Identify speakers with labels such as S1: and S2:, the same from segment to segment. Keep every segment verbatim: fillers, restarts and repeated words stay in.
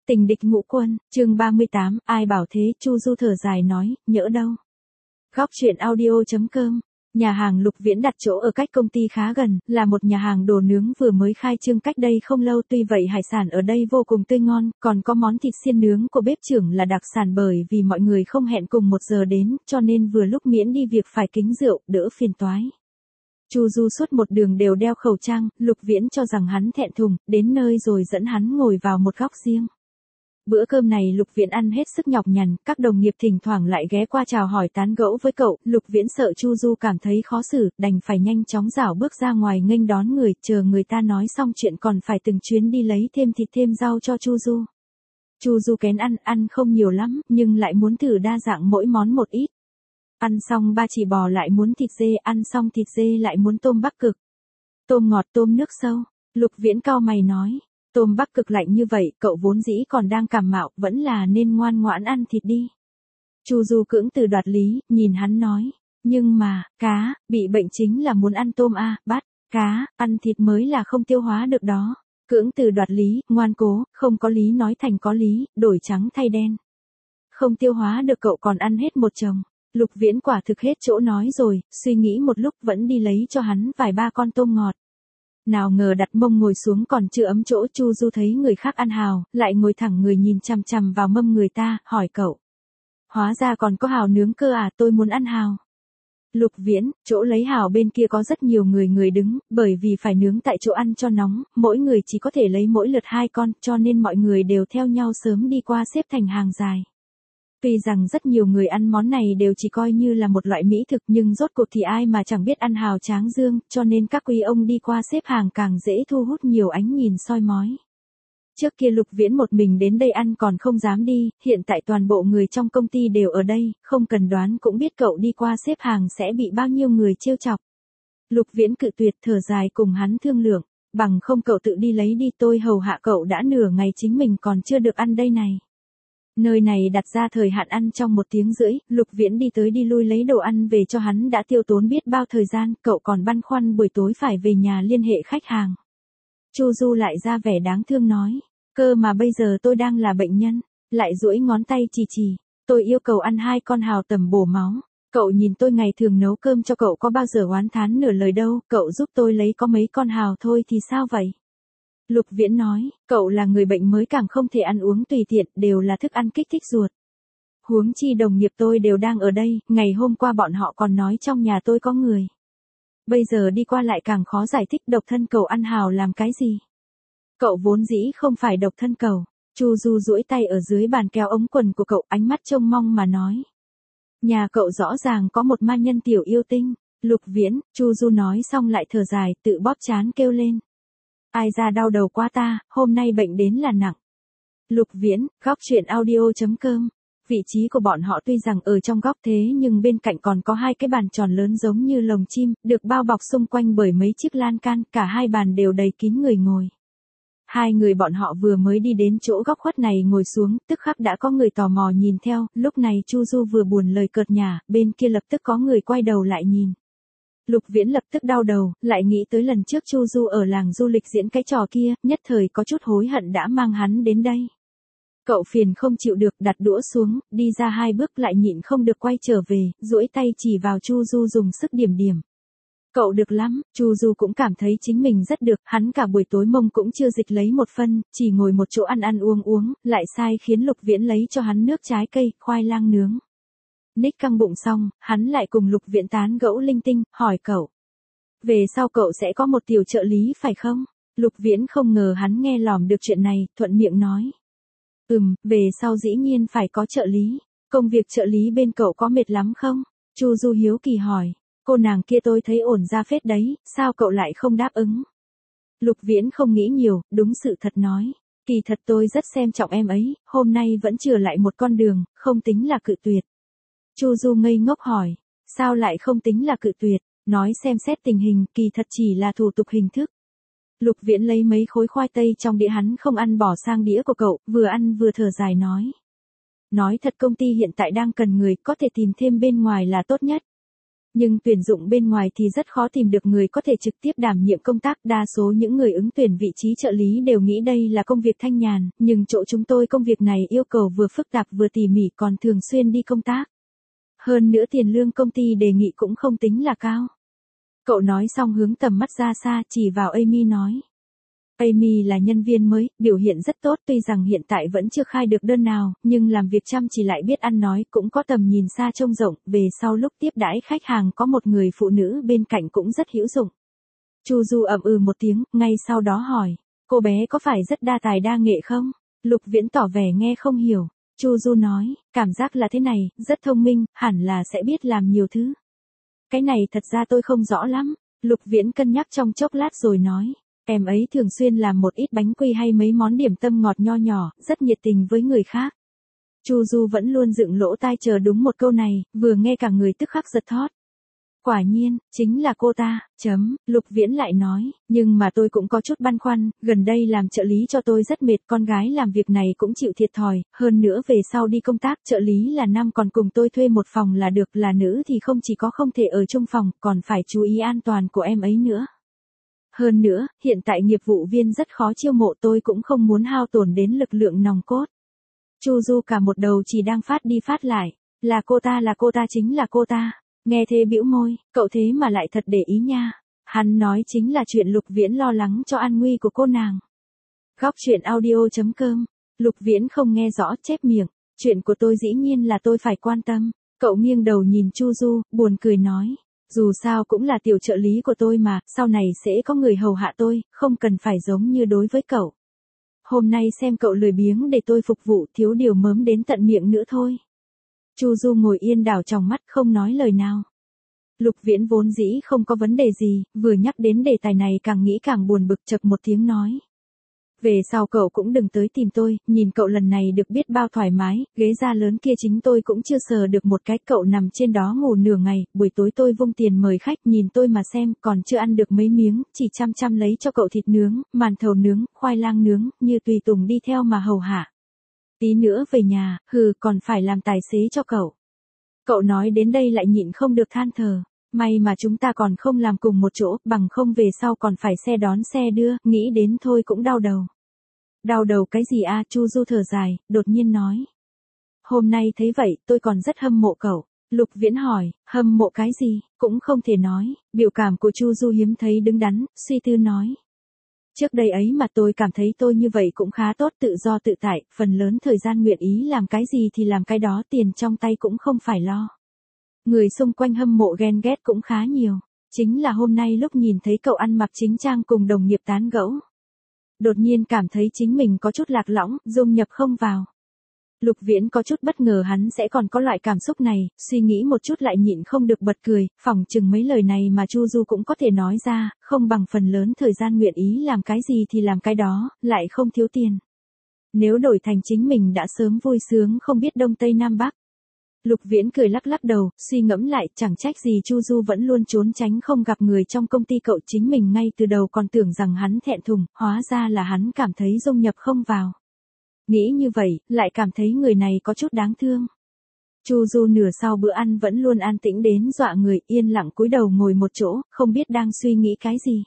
S1: Tình địch ngũ quân, chương ba mươi tám, ai bảo thế, Chu Du thở dài nói, nhỡ đâu. Góc truyện audio chấm com. Nhà hàng Lục Viễn đặt chỗ ở cách công ty khá gần, là một nhà hàng đồ nướng vừa mới khai trương cách đây không lâu, tuy vậy hải sản ở đây vô cùng tươi ngon, còn có món thịt xiên nướng của bếp trưởng là đặc sản, bởi vì mọi người không hẹn cùng một giờ đến, cho nên vừa lúc miễn đi việc phải kính rượu, đỡ phiền toái. Chu Du suốt một đường đều đeo khẩu trang, Lục Viễn cho rằng hắn thẹn thùng, đến nơi rồi dẫn hắn ngồi vào một góc riêng. Bữa cơm này Lục Viễn ăn hết sức nhọc nhằn, các đồng nghiệp thỉnh thoảng lại ghé qua chào hỏi tán gẫu với cậu, Lục Viễn sợ Chu Du cảm thấy khó xử, đành phải nhanh chóng rảo bước ra ngoài nghênh đón người, chờ người ta nói xong chuyện còn phải từng chuyến đi lấy thêm thịt thêm rau cho Chu Du. Chu Du kén ăn, ăn không nhiều lắm, nhưng lại muốn thử đa dạng mỗi món một ít. Ăn xong ba chỉ bò lại muốn thịt dê, ăn xong thịt dê lại muốn tôm Bắc Cực. Tôm ngọt, tôm nước sâu, Lục Viễn cau mày nói. Tôm Bắc Cực lạnh như vậy, cậu vốn dĩ còn đang cảm mạo, vẫn là nên ngoan ngoãn ăn thịt đi. Chu Du cưỡng từ đoạt lý, nhìn hắn nói. Nhưng mà, cá, bị bệnh chính là muốn ăn tôm à, bắt, cá, ăn thịt mới là không tiêu hóa được đó. Cưỡng từ đoạt lý, ngoan cố, không có lý nói thành có lý, đổi trắng thay đen. Không tiêu hóa được cậu còn ăn hết một chồng. Lục Viễn quả thực hết chỗ nói rồi, suy nghĩ một lúc vẫn đi lấy cho hắn vài ba con tôm ngọt. Nào ngờ đặt mông ngồi xuống còn chưa ấm chỗ, Chu Du thấy người khác ăn hào, lại ngồi thẳng người nhìn chằm chằm vào mâm người ta, hỏi cậu. Hóa ra còn có hào nướng cơ à, tôi muốn ăn hào. Lục Viễn, chỗ lấy hào bên kia có rất nhiều người người đứng, bởi vì phải nướng tại chỗ ăn cho nóng, mỗi người chỉ có thể lấy mỗi lượt hai con, cho nên mọi người đều theo nhau sớm đi qua xếp thành hàng dài. Tuy rằng rất nhiều người ăn món này đều chỉ coi như là một loại mỹ thực, nhưng rốt cuộc thì ai mà chẳng biết ăn hào tráng dương, cho nên các quý ông đi qua xếp hàng càng dễ thu hút nhiều ánh nhìn soi mói. Trước kia Lục Viễn một mình đến đây ăn còn không dám đi, hiện tại toàn bộ người trong công ty đều ở đây, không cần đoán cũng biết cậu đi qua xếp hàng sẽ bị bao nhiêu người trêu chọc. Lục Viễn cự tuyệt, thở dài cùng hắn thương lượng, bằng không cậu tự đi lấy đi, tôi hầu hạ cậu đã nửa ngày chính mình còn chưa được ăn đây này. Nơi này đặt ra thời hạn ăn trong một tiếng rưỡi, Lục Viễn đi tới đi lui lấy đồ ăn về cho hắn đã tiêu tốn biết bao thời gian, cậu còn băn khoăn buổi tối phải về nhà liên hệ khách hàng. Chu Du lại ra vẻ đáng thương nói, cơ mà bây giờ tôi đang là bệnh nhân, lại duỗi ngón tay chỉ chỉ, tôi yêu cầu ăn hai con hào tầm bổ máu. Cậu nhìn tôi ngày thường nấu cơm cho cậu có bao giờ oán thán nửa lời đâu, cậu giúp tôi lấy có mấy con hào thôi thì sao vậy? Lục Viễn nói, cậu là người bệnh mới càng không thể ăn uống tùy tiện, đều là thức ăn kích thích ruột. Huống chi đồng nghiệp tôi đều đang ở đây, ngày hôm qua bọn họ còn nói trong nhà tôi có người. Bây giờ đi qua lại càng khó giải thích, độc thân cầu ăn hào làm cái gì? Cậu vốn dĩ không phải độc thân cầu. Chu Du duỗi tay ở dưới bàn kéo ống quần của cậu, ánh mắt trông mong mà nói. Nhà cậu rõ ràng có một ma nhân tiểu yêu tinh. Lục Viễn, Chu Du nói xong lại thở dài, tự bóp trán kêu lên. Ai ra đau đầu quá ta, hôm nay bệnh đến là nặng. Lục Viễn, góc truyện audio chấm com. Vị trí của bọn họ tuy rằng ở trong góc thế nhưng bên cạnh còn có hai cái bàn tròn lớn giống như lồng chim, được bao bọc xung quanh bởi mấy chiếc lan can, cả hai bàn đều đầy kín người ngồi. Hai người bọn họ vừa mới đi đến chỗ góc khuất này ngồi xuống, tức khắc đã có người tò mò nhìn theo, lúc này Chu Du vừa buồn lời cợt nhả, bên kia lập tức có người quay đầu lại nhìn. Lục Viễn lập tức đau đầu, lại nghĩ tới lần trước Chu Du ở làng du lịch diễn cái trò kia, nhất thời có chút hối hận đã mang hắn đến đây. Cậu phiền không chịu được, đặt đũa xuống, đi ra hai bước lại nhịn không được quay trở về, duỗi tay chỉ vào Chu Du dùng sức điểm điểm. Cậu được lắm, Chu Du cũng cảm thấy chính mình rất được, hắn cả buổi tối mông cũng chưa dịch lấy một phân, chỉ ngồi một chỗ ăn ăn uống uống, lại sai khiến Lục Viễn lấy cho hắn nước trái cây, khoai lang nướng. Ních căng bụng xong, hắn lại cùng Lục Viễn tán gẫu linh tinh, hỏi cậu. Về sau cậu sẽ có một tiểu trợ lý phải không? Lục Viễn không ngờ hắn nghe lỏm được chuyện này, thuận miệng nói. Ừm, về sau dĩ nhiên phải có trợ lý. Công việc trợ lý bên cậu có mệt lắm không? Chu Du hiếu kỳ hỏi. Cô nàng kia tôi thấy ổn ra phết đấy, sao cậu lại không đáp ứng? Lục Viễn không nghĩ nhiều, đúng sự thật nói. Kỳ thật tôi rất xem trọng em ấy, hôm nay vẫn chừa lại một con đường, không tính là cự tuyệt. Chu Du ngây ngốc hỏi, sao lại không tính là cự tuyệt, nói xem xét tình hình, kỳ thật chỉ là thủ tục hình thức. Lục Viễn lấy mấy khối khoai tây trong đĩa hắn không ăn bỏ sang đĩa của cậu, vừa ăn vừa thở dài nói. Nói thật công ty hiện tại đang cần người, có thể tìm thêm bên ngoài là tốt nhất. Nhưng tuyển dụng bên ngoài thì rất khó tìm được người có thể trực tiếp đảm nhiệm công tác. Đa số những người ứng tuyển vị trí trợ lý đều nghĩ đây là công việc thanh nhàn, nhưng chỗ chúng tôi công việc này yêu cầu vừa phức tạp vừa tỉ mỉ, còn thường xuyên đi công tác. Hơn nữa tiền lương công ty đề nghị cũng không tính là cao. Cậu nói xong hướng tầm mắt ra xa chỉ vào Amy nói. Amy là nhân viên mới, biểu hiện rất tốt, tuy rằng hiện tại vẫn chưa khai được đơn nào, nhưng làm việc chăm chỉ lại biết ăn nói, cũng có tầm nhìn xa trông rộng, về sau lúc tiếp đãi khách hàng có một người phụ nữ bên cạnh cũng rất hữu dụng. Chu Du ậm ừ một tiếng, ngay sau đó hỏi, cô bé có phải rất đa tài đa nghệ không? Lục Viễn tỏ vẻ nghe không hiểu. Chu Du nói, cảm giác là thế này, rất thông minh, hẳn là sẽ biết làm nhiều thứ. Cái này thật ra tôi không rõ lắm. Lục Viễn cân nhắc trong chốc lát rồi nói. Em ấy thường xuyên làm một ít bánh quy hay mấy món điểm tâm ngọt nho nhỏ, rất nhiệt tình với người khác. Chu Du vẫn luôn dựng lỗ tai chờ đúng một câu này, vừa nghe cả người tức khắc giật thót. Quả nhiên, chính là cô ta, chấm, Lục Viễn lại nói, nhưng mà tôi cũng có chút băn khoăn, gần đây làm trợ lý cho tôi rất mệt, con gái làm việc này cũng chịu thiệt thòi, hơn nữa về sau đi công tác trợ lý là nam còn cùng tôi thuê một phòng là được, là nữ thì không chỉ có không thể ở chung phòng, còn phải chú ý an toàn của em ấy nữa. Hơn nữa, hiện tại nghiệp vụ viên rất khó chiêu mộ, tôi cũng không muốn hao tổn đến lực lượng nòng cốt. Chu Du cả một đầu chỉ đang phát đi phát lại, là cô ta là cô ta chính là cô ta. Nghe thế bĩu môi, cậu thế mà lại thật để ý nha. Hắn nói chính là chuyện Lục Viễn lo lắng cho an nguy của cô nàng. Góc truyện audio chấm com. Lục Viễn không nghe rõ, chép miệng. Chuyện của tôi dĩ nhiên là tôi phải quan tâm. Cậu nghiêng đầu nhìn Chu Du, buồn cười nói. Dù sao cũng là tiểu trợ lý của tôi mà, sau này sẽ có người hầu hạ tôi, không cần phải giống như đối với cậu. Hôm nay xem cậu lười biếng để tôi phục vụ, thiếu điều mớm đến tận miệng nữa thôi. Chu Du ngồi yên đảo tròng mắt không nói lời nào. Lục Viễn vốn dĩ không có vấn đề gì, vừa nhắc đến đề tài này càng nghĩ càng buồn bực, chậc một tiếng nói. Về sau cậu cũng đừng tới tìm tôi, nhìn cậu lần này được biết bao thoải mái, ghế da lớn kia chính tôi cũng chưa sờ được một cái, cậu nằm trên đó ngủ nửa ngày, buổi tối tôi vung tiền mời khách, nhìn tôi mà xem, còn chưa ăn được mấy miếng, chỉ chăm chăm lấy cho cậu thịt nướng, màn thầu nướng, khoai lang nướng, như tùy tùng đi theo mà hầu hạ. Tí nữa về nhà, hừ, còn phải làm tài xế cho cậu. Cậu nói đến đây lại nhịn không được than thở. May mà chúng ta còn không làm cùng một chỗ, bằng không về sau còn phải xe đón xe đưa, nghĩ đến thôi cũng đau đầu. Đau đầu cái gì a? Chu Du thở dài, đột nhiên nói. Hôm nay thấy vậy, tôi còn rất hâm mộ cậu. Lục Viễn hỏi, hâm mộ cái gì, cũng không thể nói. Biểu cảm của Chu Du hiếm thấy đứng đắn, suy tư nói. Trước đây ấy mà tôi cảm thấy tôi như vậy cũng khá tốt, tự do tự tại, phần lớn thời gian nguyện ý làm cái gì thì làm cái đó, tiền trong tay cũng không phải lo. Người xung quanh hâm mộ ghen ghét cũng khá nhiều. Chính là hôm nay lúc nhìn thấy cậu ăn mặc chính trang cùng đồng nghiệp tán gẫu. Đột nhiên cảm thấy chính mình có chút lạc lõng, dung nhập không vào. Lục Viễn có chút bất ngờ hắn sẽ còn có loại cảm xúc này, suy nghĩ một chút lại nhịn không được bật cười, phỏng chừng mấy lời này mà Chu Du cũng có thể nói ra, không bằng phần lớn thời gian nguyện ý làm cái gì thì làm cái đó, lại không thiếu tiền. Nếu đổi thành chính mình đã sớm vui sướng không biết Đông Tây Nam Bắc. Lục Viễn cười lắc lắc đầu, suy ngẫm lại, chẳng trách gì Chu Du vẫn luôn trốn tránh không gặp người trong công ty cậu, chính mình ngay từ đầu còn tưởng rằng hắn thẹn thùng, hóa ra là hắn cảm thấy dung nhập không vào. Nghĩ như vậy, lại cảm thấy người này có chút đáng thương. Chu Du nửa sau bữa ăn vẫn luôn an tĩnh đến dọa người, yên lặng cúi đầu ngồi một chỗ, không biết đang suy nghĩ cái gì.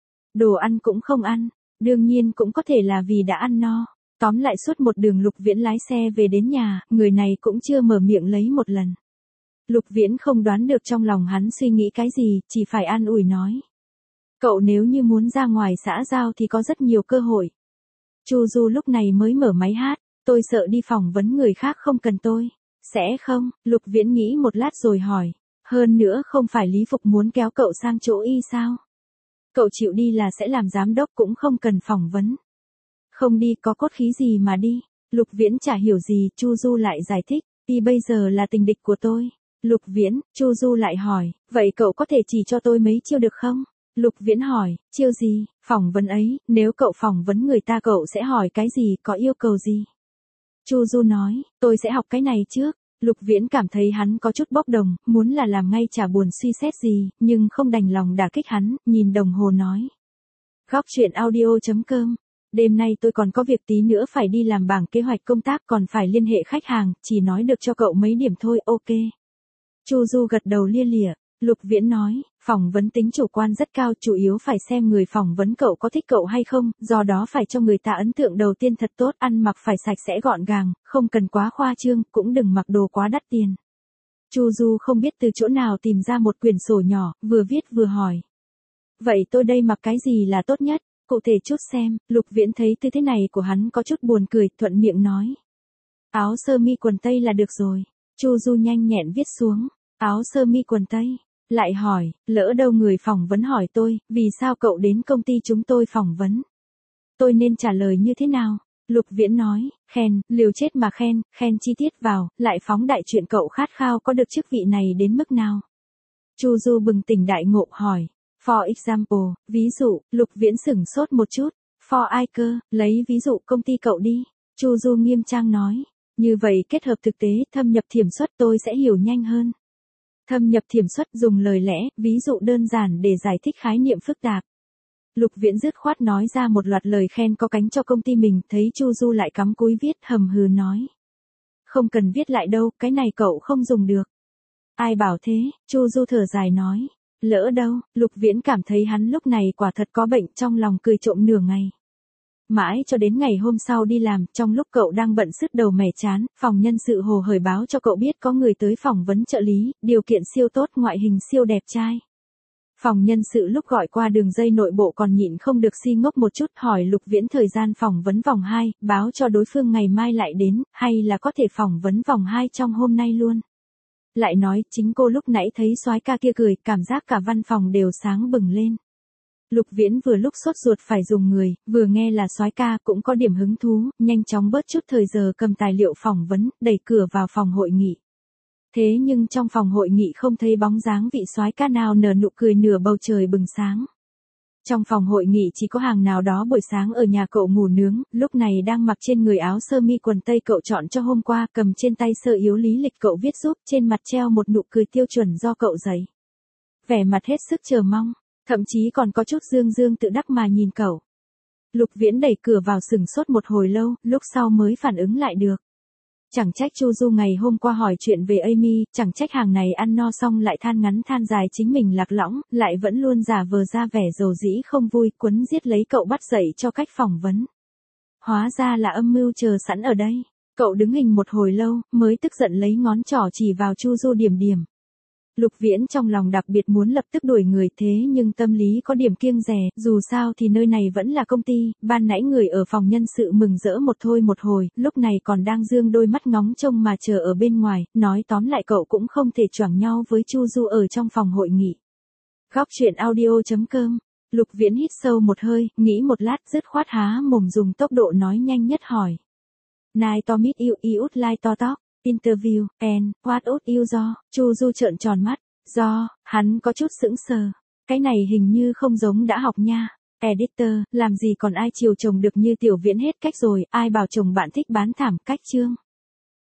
S1: Đồ ăn cũng không ăn, đương nhiên cũng có thể là vì đã ăn no. Tóm lại suốt một đường Lục Viễn lái xe về đến nhà, người này cũng chưa mở miệng lấy một lần. Lục Viễn không đoán được trong lòng hắn suy nghĩ cái gì, chỉ phải an ủi nói. Cậu nếu như muốn ra ngoài xã giao thì có rất nhiều cơ hội. Chu Du lúc này mới mở máy hát, tôi sợ đi phỏng vấn người khác không cần tôi. Sẽ không? Lục Viễn nghĩ một lát rồi hỏi. Hơn nữa không phải Lý Phục muốn kéo cậu sang chỗ y sao? Cậu chịu đi là sẽ làm giám đốc cũng không cần phỏng vấn. Không đi có cốt khí gì mà đi. Lục Viễn chả hiểu gì, Chu Du lại giải thích, y bây giờ là tình địch của tôi. Lục Viễn, Chu Du lại hỏi, vậy cậu có thể chỉ cho tôi mấy chiêu được không? Lục Viễn hỏi, chiêu gì? Phỏng vấn ấy, nếu cậu phỏng vấn người ta cậu sẽ hỏi cái gì, có yêu cầu gì? Chu Du nói, tôi sẽ học cái này trước. Lục Viễn cảm thấy hắn có chút bốc đồng, muốn là làm ngay chả buồn suy xét gì, nhưng không đành lòng đả kích hắn, nhìn đồng hồ nói. Góc truyện audio chấm com. Đêm nay tôi còn có việc tí nữa phải đi làm bảng kế hoạch công tác, còn phải liên hệ khách hàng, chỉ nói được cho cậu mấy điểm thôi, ok. Chu Du gật đầu lia lịa. Lục Viễn nói, phỏng vấn tính chủ quan rất cao, chủ yếu phải xem người phỏng vấn cậu có thích cậu hay không, do đó phải cho người ta ấn tượng đầu tiên thật tốt, ăn mặc phải sạch sẽ gọn gàng, không cần quá khoa trương, cũng đừng mặc đồ quá đắt tiền. Chu Du không biết từ chỗ nào tìm ra một quyển sổ nhỏ, vừa viết vừa hỏi. Vậy tôi đây mặc cái gì là tốt nhất? Cụ thể chút xem. Lục Viễn thấy tư thế này của hắn có chút buồn cười, thuận miệng nói. Áo sơ mi quần tây là được rồi. Chu Du nhanh nhẹn viết xuống. Áo sơ mi quần tây. Lại hỏi, lỡ đâu người phỏng vấn hỏi tôi, vì sao cậu đến công ty chúng tôi phỏng vấn? Tôi nên trả lời như thế nào? Lục Viễn nói, khen, liều chết mà khen, khen chi tiết vào, lại phóng đại chuyện cậu khát khao có được chức vị này đến mức nào? Chu Du bừng tỉnh đại ngộ hỏi. For example, ví dụ, Lục Viễn sửng sốt một chút. For ai cơ, lấy ví dụ công ty cậu đi. Chu Du nghiêm trang nói. Như vậy kết hợp thực tế, thâm nhập thiểm xuất tôi sẽ hiểu nhanh hơn. Thâm nhập thiểm xuất dùng lời lẽ, ví dụ đơn giản để giải thích khái niệm phức tạp. Lục Viễn dứt khoát nói ra một loạt lời khen có cánh cho công ty mình, thấy Chu Du lại cắm cúi viết, hầm hừ nói. Không cần viết lại đâu, cái này cậu không dùng được. Ai bảo thế? Chu Du thở dài nói. Lỡ đâu? Lục Viễn cảm thấy hắn lúc này quả thật có bệnh, trong lòng cười trộm nửa ngày. Mãi cho đến ngày hôm sau đi làm, trong lúc cậu đang bận sứt đầu mẻ chán, phòng nhân sự hồ hởi báo cho cậu biết có người tới phỏng vấn trợ lý, điều kiện siêu tốt, ngoại hình siêu đẹp trai. Phòng nhân sự lúc gọi qua đường dây nội bộ còn nhịn không được si ngốc một chút, hỏi Lục Viễn thời gian phỏng vấn vòng hai, báo cho đối phương ngày mai lại đến, hay là có thể phỏng vấn vòng hai trong hôm nay luôn. Lại nói, chính cô lúc nãy thấy soái ca kia cười, cảm giác cả văn phòng đều sáng bừng lên. Lục Viễn vừa lúc sốt ruột phải dùng người, vừa nghe là soái ca cũng có điểm hứng thú, nhanh chóng bớt chút thời giờ cầm tài liệu phỏng vấn, đẩy cửa vào phòng hội nghị. Thế nhưng trong phòng hội nghị không thấy bóng dáng vị soái ca nào nở nụ cười nửa bầu trời bừng sáng. Trong phòng hội nghị chỉ có hàng nào đó buổi sáng ở nhà cậu ngủ nướng, lúc này đang mặc trên người áo sơ mi quần tây cậu chọn cho hôm qua, cầm trên tay sơ yếu lý lịch cậu viết giúp, trên mặt treo một nụ cười tiêu chuẩn do cậu dạy. Vẻ mặt hết sức chờ mong, thậm chí còn có chút dương dương tự đắc mà nhìn cậu. Lục Viễn đẩy cửa vào sừng sốt một hồi lâu, lúc sau mới phản ứng lại được. Chẳng trách Chu Du ngày hôm qua hỏi chuyện về Amy, chẳng trách hàng này ăn no xong lại than ngắn than dài chính mình lạc lõng, lại vẫn luôn giả vờ ra vẻ dầu dĩ không vui, quấn giết lấy cậu bắt dậy cho cách phỏng vấn. Hóa ra là âm mưu chờ sẵn ở đây. Cậu đứng hình một hồi lâu, mới tức giận lấy ngón trỏ chỉ vào Chu Du điểm điểm. Lục Viễn trong lòng đặc biệt muốn lập tức đuổi người, thế nhưng tâm lý có điểm kiêng dè, dù sao thì nơi này vẫn là công ty, ban nãy người ở phòng nhân sự mừng rỡ một thôi một hồi, lúc này còn đang dương đôi mắt ngóng trông mà chờ ở bên ngoài, nói tóm lại cậu cũng không thể choảng nhau với Chu Du ở trong phòng hội nghị. Góc truyện audio chấm com. Lục Viễn hít sâu một hơi, nghĩ một lát, dứt khoát há mồm dùng tốc độ nói nhanh nhất hỏi. Nice to meet you, you would like to talk. Interview, and, what would you do? Chu Du trợn tròn mắt, do, hắn có chút sững sờ. Cái này hình như không giống đã học nha. Editor, làm gì còn ai chiều chồng được như Tiểu Viễn hết cách rồi, ai bảo chồng bạn thích bán thảm cách chương.